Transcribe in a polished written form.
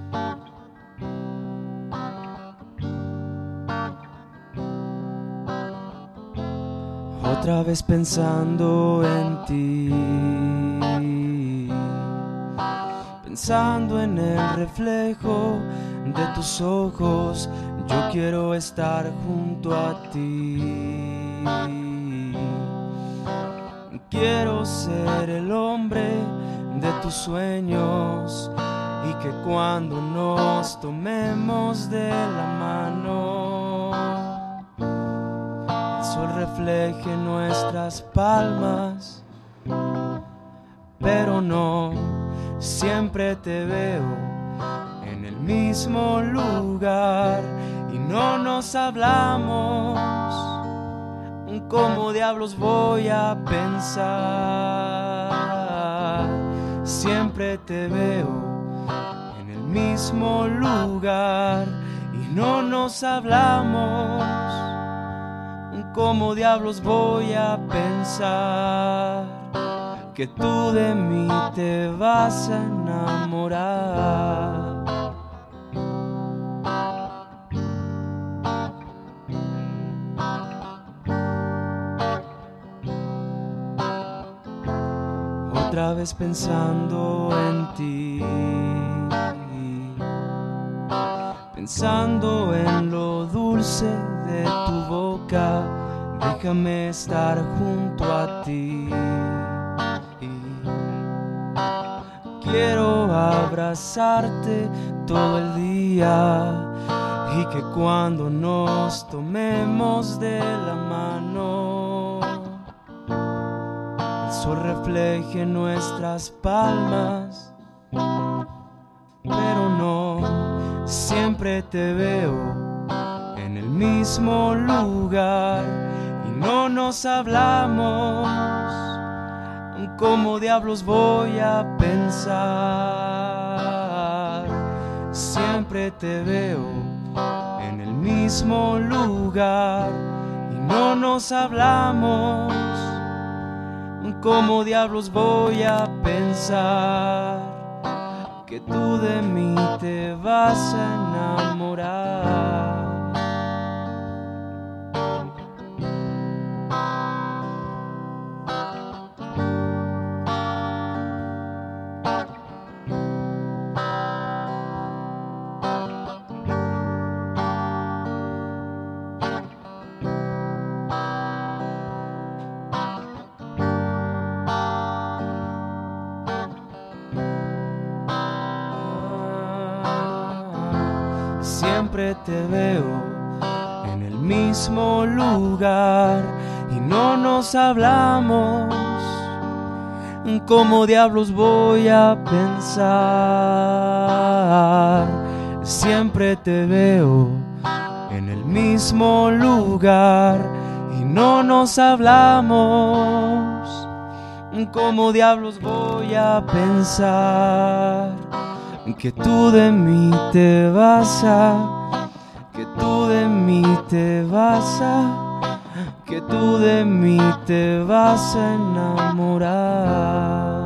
Otra vez pensando en ti, pensando en el reflejo de tus ojos, yo quiero estar junto a ti. Quiero ser el hombre de tus sueños y que cuando nos tomemos de la mano, el sol refleje nuestras palmas. Pero no siempre te veo en el mismo lugar y no nos hablamos. ¿Cómo diablos voy a pensar? Siempre te veo en el mismo lugar y no nos hablamos. ¿Cómo diablos voy a pensar que tú de mí te vas a enamorar? Otra vez pensando en ti, pensando en lo dulce de tu boca, déjame estar junto a ti. Quiero abrazarte todo el día y que cuando nos tomemos de la mano, el sol refleje nuestras palmas. Pero no siempre te veo en el mismo lugar y no nos hablamos. ¿Cómo diablos voy a pensar? Siempre te veo en el mismo lugar y no nos hablamos. ¿Cómo diablos voy a pensar que tú de mí te vas a enamorar? Siempre te veo en el mismo lugar y no nos hablamos. ¿Cómo diablos voy a pensar? Siempre te veo en el mismo lugar y no nos hablamos. ¿Cómo diablos voy a pensar que tú de mí te vas a, que tú de mí te vas a, que tú de mí te vas a enamorar?